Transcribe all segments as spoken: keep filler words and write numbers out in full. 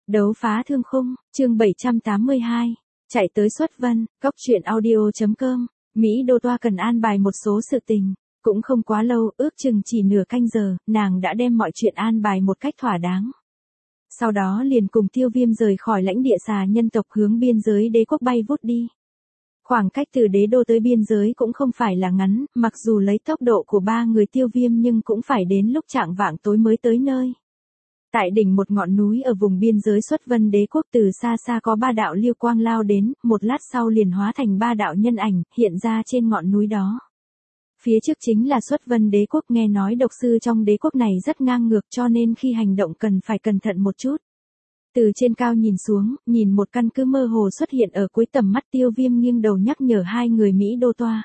Đấu phá thương khung, chương bảy trăm tám mươi hai. Chạy tới Xuất Vân, Cốc truyện audio.com. Mỹ Đô Toa cần an bài một số sự tình. Cũng không quá lâu, ước chừng chỉ nửa canh giờ, nàng đã đem mọi chuyện an bài một cách thỏa đáng. Sau đó liền cùng Tiêu Viêm rời khỏi lãnh địa xà nhân tộc hướng biên giới đế quốc bay vút đi. Khoảng cách từ đế đô tới biên giới cũng không phải là ngắn, mặc dù lấy tốc độ của ba người Tiêu Viêm nhưng cũng phải đến lúc chạng vạng tối mới tới nơi. Tại đỉnh một ngọn núi ở vùng biên giới Xuất Vân đế quốc, từ xa xa có ba đạo liêu quang lao đến, một lát sau liền hóa thành ba đạo nhân ảnh, hiện ra trên ngọn núi đó. Phía trước chính là Xuất Vân đế quốc, nghe nói độc sư trong đế quốc này rất ngang ngược cho nên khi hành động cần phải cẩn thận một chút. Từ trên cao nhìn xuống, nhìn một căn cứ mơ hồ xuất hiện ở cuối tầm mắt, Tiêu Viêm nghiêng đầu nhắc nhở hai người Mỹ Đô Toa.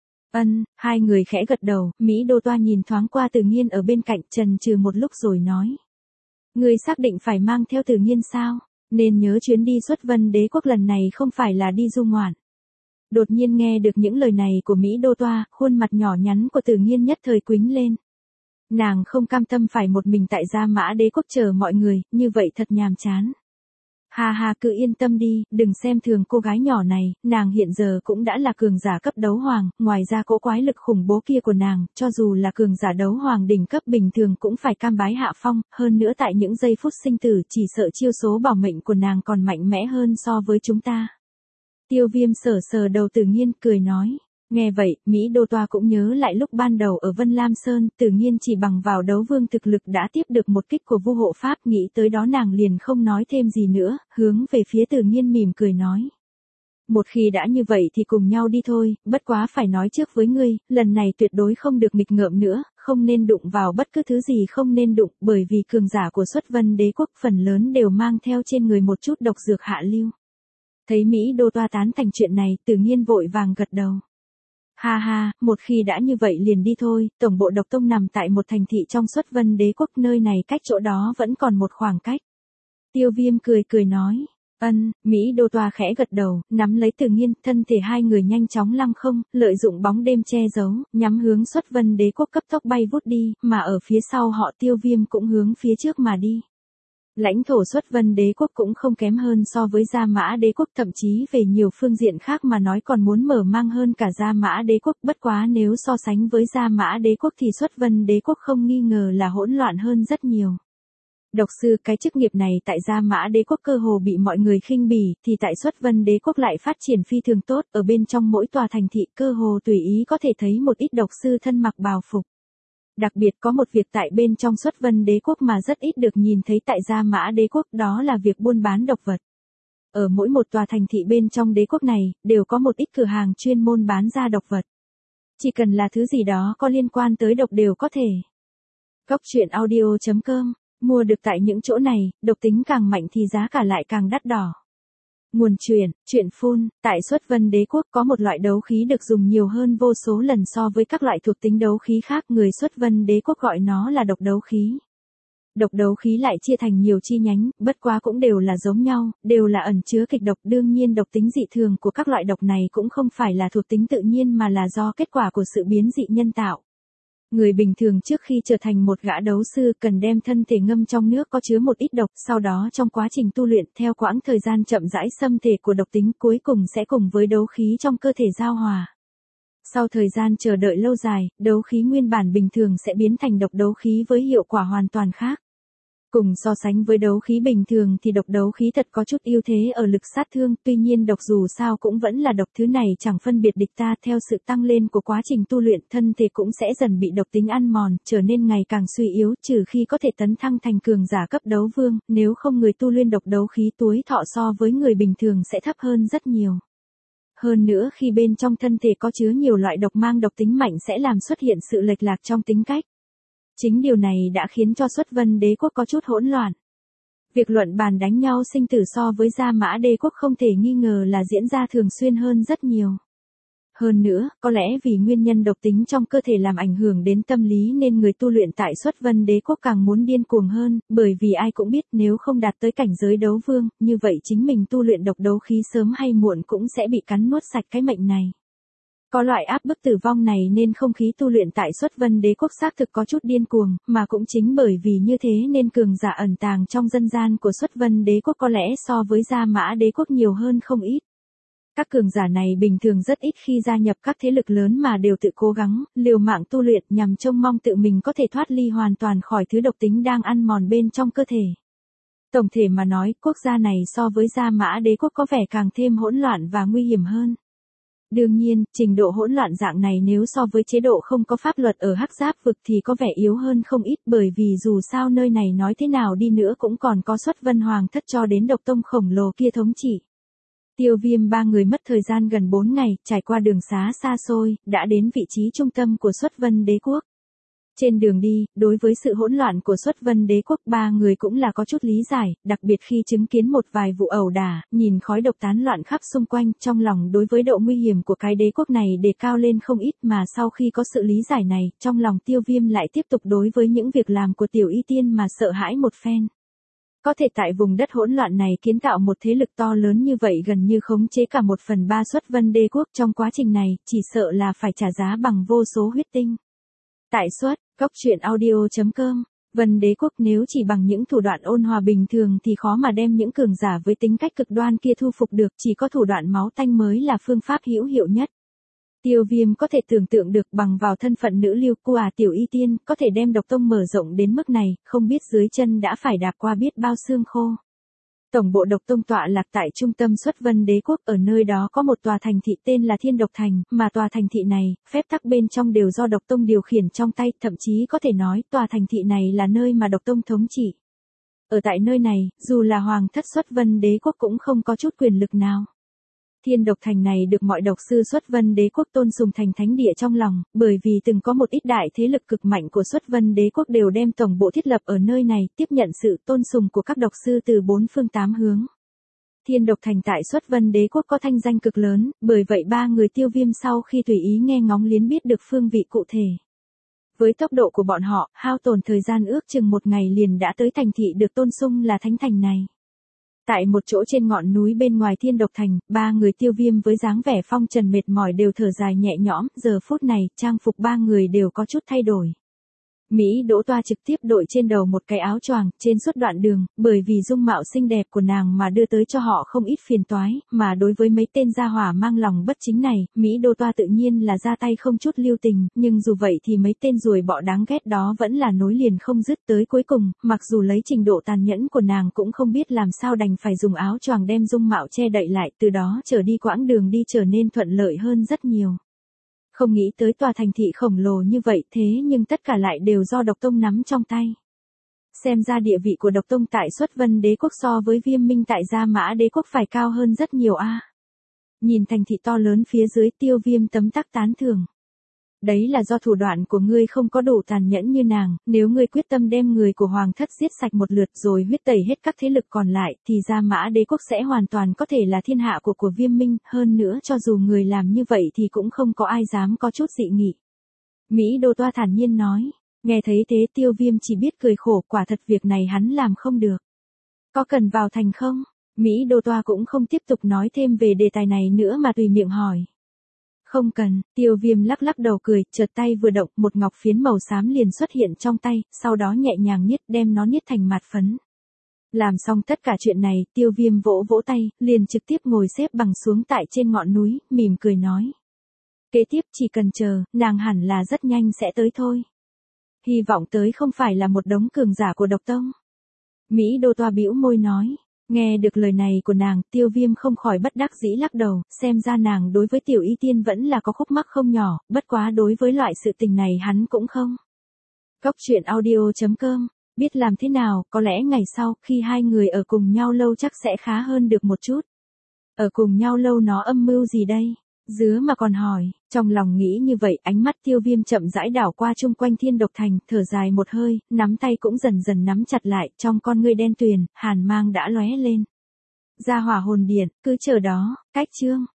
Ân, hai người khẽ gật đầu, Mỹ Đô Toa nhìn thoáng qua Từ Nghiên ở bên cạnh, chần chừ một lúc rồi nói. Ngươi xác định phải mang theo Từ Nghiên sao? Nên nhớ chuyến đi Xuất Vân đế quốc lần này không phải là đi du ngoạn. Đột nhiên nghe được những lời này của Mỹ Đô Toa, khuôn mặt nhỏ nhắn của Từ Nghiên nhất thời quĩnh lên. Nàng không cam tâm phải một mình tại Gia Mã đế quốc chờ mọi người, như vậy thật nhàm chán. Hà hà, cứ yên tâm đi, đừng xem thường cô gái nhỏ này, nàng hiện giờ cũng đã là cường giả cấp đấu hoàng, ngoài ra cỗ quái lực khủng bố kia của nàng, cho dù là cường giả đấu hoàng đỉnh cấp bình thường cũng phải cam bái hạ phong, hơn nữa tại những giây phút sinh tử chỉ sợ chiêu số bảo mệnh của nàng còn mạnh mẽ hơn so với chúng ta. Tiêu Viêm sờ sờ đầu Từ Nghiên, cười nói. Nghe vậy, Mỹ Đô Toa cũng nhớ lại lúc ban đầu ở Vân Lam Sơn, Từ Nghiên chỉ bằng vào đấu vương thực lực đã tiếp được một kích của Vu Hộ Pháp, nghĩ tới đó nàng liền không nói thêm gì nữa, hướng về phía Từ Nghiên mỉm cười nói. Một khi đã như vậy thì cùng nhau đi thôi, bất quá phải nói trước với ngươi, lần này tuyệt đối không được nghịch ngợm nữa, không nên đụng vào bất cứ thứ gì không nên đụng, bởi vì cường giả của Xuất Vân đế quốc phần lớn đều mang theo trên người một chút độc dược hạ lưu. Thấy Mỹ Đô Toa tán thành chuyện này, Từ Nghiên vội vàng gật đầu. Ha ha, một khi đã như vậy liền đi thôi, tổng bộ độc tông nằm tại một thành thị trong Xuất Vân đế quốc, nơi này cách chỗ đó vẫn còn một khoảng cách. Tiêu Viêm cười cười nói, ân, Mỹ Đô Toa khẽ gật đầu, nắm lấy Từ Nghiên, thân thể hai người nhanh chóng lăng không, lợi dụng bóng đêm che giấu, nhắm hướng Xuất Vân đế quốc cấp tốc bay vút đi, mà ở phía sau họ Tiêu Viêm cũng hướng phía trước mà đi. Lãnh thổ Xuất Vân đế quốc cũng không kém hơn so với Gia Mã đế quốc, thậm chí về nhiều phương diện khác mà nói còn muốn mở mang hơn cả Gia Mã đế quốc, bất quá nếu so sánh với Gia Mã đế quốc thì Xuất Vân đế quốc không nghi ngờ là hỗn loạn hơn rất nhiều. Độc sư, cái chức nghiệp này tại Gia Mã đế quốc cơ hồ bị mọi người khinh bỉ, thì tại Xuất Vân đế quốc lại phát triển phi thường tốt, ở bên trong mỗi tòa thành thị cơ hồ tùy ý có thể thấy một ít độc sư thân mặc bào phục. Đặc biệt có một việc tại bên trong Xuất Vân đế quốc mà rất ít được nhìn thấy tại Gia Mã đế quốc, đó là việc buôn bán độc vật. Ở mỗi một tòa thành thị bên trong đế quốc này, đều có một ít cửa hàng chuyên môn bán ra độc vật. Chỉ cần là thứ gì đó có liên quan tới độc đều có thể. Cốc truyện audio.com, mua được tại những chỗ này, độc tính càng mạnh thì giá cả lại càng đắt đỏ. Nguồn truyện, truyện phun, tại Xuất Vân đế quốc có một loại đấu khí được dùng nhiều hơn vô số lần so với các loại thuộc tính đấu khí khác, người Xuất Vân đế quốc gọi nó là độc đấu khí. Độc đấu khí lại chia thành nhiều chi nhánh, bất quá cũng đều là giống nhau, đều là ẩn chứa kịch độc, đương nhiên độc tính dị thường của các loại độc này cũng không phải là thuộc tính tự nhiên mà là do kết quả của sự biến dị nhân tạo. Người bình thường trước khi trở thành một gã đấu sư cần đem thân thể ngâm trong nước có chứa một ít độc, sau đó trong quá trình tu luyện theo quãng thời gian chậm rãi xâm thể của độc tính cuối cùng sẽ cùng với đấu khí trong cơ thể giao hòa. Sau thời gian chờ đợi lâu dài, đấu khí nguyên bản bình thường sẽ biến thành độc đấu khí với hiệu quả hoàn toàn khác. Cùng so sánh với đấu khí bình thường thì độc đấu khí thật có chút ưu thế ở lực sát thương, tuy nhiên độc dù sao cũng vẫn là độc, thứ này chẳng phân biệt địch ta, theo sự tăng lên của quá trình tu luyện thân thể cũng sẽ dần bị độc tính ăn mòn, trở nên ngày càng suy yếu, trừ khi có thể tấn thăng thành cường giả cấp đấu vương, nếu không người tu luyện độc đấu khí tuổi thọ so với người bình thường sẽ thấp hơn rất nhiều. Hơn nữa khi bên trong thân thể có chứa nhiều loại độc mang độc tính mạnh sẽ làm xuất hiện sự lệch lạc trong tính cách. Chính điều này đã khiến cho Xuất Vân đế quốc có chút hỗn loạn. Việc luận bàn đánh nhau sinh tử so với Gia Mã đế quốc không thể nghi ngờ là diễn ra thường xuyên hơn rất nhiều. Hơn nữa, có lẽ vì nguyên nhân độc tính trong cơ thể làm ảnh hưởng đến tâm lý nên người tu luyện tại Xuất Vân đế quốc càng muốn điên cuồng hơn, bởi vì ai cũng biết nếu không đạt tới cảnh giới đấu vương, như vậy chính mình tu luyện độc đấu khí sớm hay muộn cũng sẽ bị cắn nuốt sạch cái mệnh này. Có loại áp bức tử vong này nên không khí tu luyện tại Xuất Vân Đế quốc xác thực có chút điên cuồng, mà cũng chính bởi vì như thế nên cường giả ẩn tàng trong dân gian của Xuất Vân Đế quốc có lẽ so với Gia Mã Đế quốc nhiều hơn không ít. Các cường giả này bình thường rất ít khi gia nhập các thế lực lớn mà đều tự cố gắng, liều mạng tu luyện nhằm trông mong tự mình có thể thoát ly hoàn toàn khỏi thứ độc tính đang ăn mòn bên trong cơ thể. Tổng thể mà nói, quốc gia này so với Gia Mã Đế quốc có vẻ càng thêm hỗn loạn và nguy hiểm hơn. Đương nhiên, trình độ hỗn loạn dạng này nếu so với chế độ không có pháp luật ở Hắc Giáp vực thì có vẻ yếu hơn không ít, bởi vì dù sao nơi này nói thế nào đi nữa cũng còn có Xuất Vân Hoàng thất cho đến độc tông khổng lồ kia thống trị. Tiêu Viêm ba người mất thời gian gần bốn ngày, trải qua đường xá xa xôi, đã đến vị trí trung tâm của Xuất Vân Đế quốc. Trên đường đi, đối với sự hỗn loạn của Xuất Vân Đế quốc ba người cũng là có chút lý giải, đặc biệt khi chứng kiến một vài vụ ẩu đả, nhìn khói độc tán loạn khắp xung quanh, trong lòng đối với độ nguy hiểm của cái đế quốc này đề cao lên không ít, mà sau khi có sự lý giải này, trong lòng Tiêu Viêm lại tiếp tục đối với những việc làm của Tiểu Y Tiên mà sợ hãi một phen. Có thể tại vùng đất hỗn loạn này kiến tạo một thế lực to lớn như vậy gần như khống chế cả một phần ba Xuất Vân Đế quốc, trong quá trình này, chỉ sợ là phải trả giá bằng vô số huyết tinh. Tại Xuất, Cốc Truyện Audio chấm com, Vân Đế quốc nếu chỉ bằng những thủ đoạn ôn hòa bình thường thì khó mà đem những cường giả với tính cách cực đoan kia thu phục được, chỉ có thủ đoạn máu tanh mới là phương pháp hữu hiệu nhất. Tiêu Viêm có thể tưởng tượng được bằng vào thân phận nữ lưu của à Tiểu Y Tiên, có thể đem độc tông mở rộng đến mức này, không biết dưới chân đã phải đạp qua biết bao xương khô. Tổng bộ độc tông tọa lạc tại trung tâm Xuất Vân Đế quốc, ở nơi đó có một tòa thành thị tên là Thiên Độc Thành, mà tòa thành thị này, phép tắc bên trong đều do độc tông điều khiển trong tay, thậm chí có thể nói tòa thành thị này là nơi mà độc tông thống trị. Ở tại nơi này, dù là hoàng thất Xuất Vân Đế quốc cũng không có chút quyền lực nào. Thiên Độc Thành này được mọi độc sư Xuất Vân Đế quốc tôn sùng thành thánh địa trong lòng, bởi vì từng có một ít đại thế lực cực mạnh của Xuất Vân Đế quốc đều đem tổng bộ thiết lập ở nơi này, tiếp nhận sự tôn sùng của các độc sư từ bốn phương tám hướng. Thiên Độc Thành tại Xuất Vân Đế quốc có thanh danh cực lớn, bởi vậy ba người Tiêu Viêm sau khi tùy ý nghe ngóng liến biết được phương vị cụ thể. Với tốc độ của bọn họ, hao tổn thời gian ước chừng một ngày liền đã tới thành thị được tôn sung là thánh thành này. Tại một chỗ trên ngọn núi bên ngoài Thiên Độc Thành, ba người Tiêu Viêm với dáng vẻ phong trần mệt mỏi đều thở dài nhẹ nhõm, giờ phút này, trang phục ba người đều có chút thay đổi. Mỹ Đỗ Toa trực tiếp đội trên đầu một cái áo choàng, trên suốt đoạn đường, bởi vì dung mạo xinh đẹp của nàng mà đưa tới cho họ không ít phiền toái, mà đối với mấy tên gia hỏa mang lòng bất chính này, Mỹ Đỗ Toa tự nhiên là ra tay không chút lưu tình, nhưng dù vậy thì mấy tên ruồi bọ đáng ghét đó vẫn là nối liền không dứt tới cuối cùng, mặc dù lấy trình độ tàn nhẫn của nàng cũng không biết làm sao đành phải dùng áo choàng đem dung mạo che đậy lại, từ đó trở đi quãng đường đi trở nên thuận lợi hơn rất nhiều. Không nghĩ tới tòa thành thị khổng lồ như vậy, thế nhưng tất cả lại đều do độc tông nắm trong tay. Xem ra địa vị của độc tông tại Xuất Vân Đế quốc so với Viêm Minh tại Gia Mã Đế quốc phải cao hơn rất nhiều a. À. Nhìn thành thị to lớn phía dưới, Tiêu Viêm tấm tắc tán thưởng. Đấy là do thủ đoạn của ngươi không có đủ tàn nhẫn như nàng, nếu ngươi quyết tâm đem người của hoàng thất giết sạch một lượt rồi huyết tẩy hết các thế lực còn lại, thì Gia Mã Đế quốc sẽ hoàn toàn có thể là thiên hạ của của Viêm Minh, hơn nữa cho dù người làm như vậy thì cũng không có ai dám có chút dị nghị. Mỹ Đỗ Toa thản nhiên nói, nghe thấy thế Tiêu Viêm chỉ biết cười khổ, quả thật việc này hắn làm không được. Có cần vào thành không? Mỹ Đỗ Toa cũng không tiếp tục nói thêm về đề tài này nữa mà tùy miệng hỏi. Không cần, Tiêu Viêm lắc lắc đầu cười, chợt tay vừa động, một ngọc phiến màu xám liền xuất hiện trong tay, sau đó nhẹ nhàng niết đem nó niết thành mạt phấn. Làm xong tất cả chuyện này, Tiêu Viêm vỗ vỗ tay, liền trực tiếp ngồi xếp bằng xuống tại trên ngọn núi, mỉm cười nói. Kế tiếp chỉ cần chờ, nàng hẳn là rất nhanh sẽ tới thôi. Hy vọng tới không phải là một đống cường giả của độc tông. Mỹ Đỗ Toa bĩu môi nói. Nghe được lời này của nàng, Tiêu Viêm không khỏi bất đắc dĩ lắc đầu, xem ra nàng đối với Tiểu Y Tiên vẫn là có khúc mắc không nhỏ, bất quá đối với loại sự tình này hắn cũng không. Cốc Truyện Audio chấm com, biết làm thế nào, có lẽ ngày sau, khi hai người ở cùng nhau lâu chắc sẽ khá hơn được một chút. Ở cùng nhau lâu nó âm mưu gì đây? Dứa mà còn hỏi, trong lòng nghĩ như vậy, ánh mắt Tiêu Viêm chậm rãi đảo qua chung quanh Thiên Độc Thành, thở dài một hơi, nắm tay cũng dần dần nắm chặt lại, trong con ngươi đen tuyền, hàn mang đã lóe lên. Ra Hỏa Hồn Điện, cứ chờ đó, cách chương.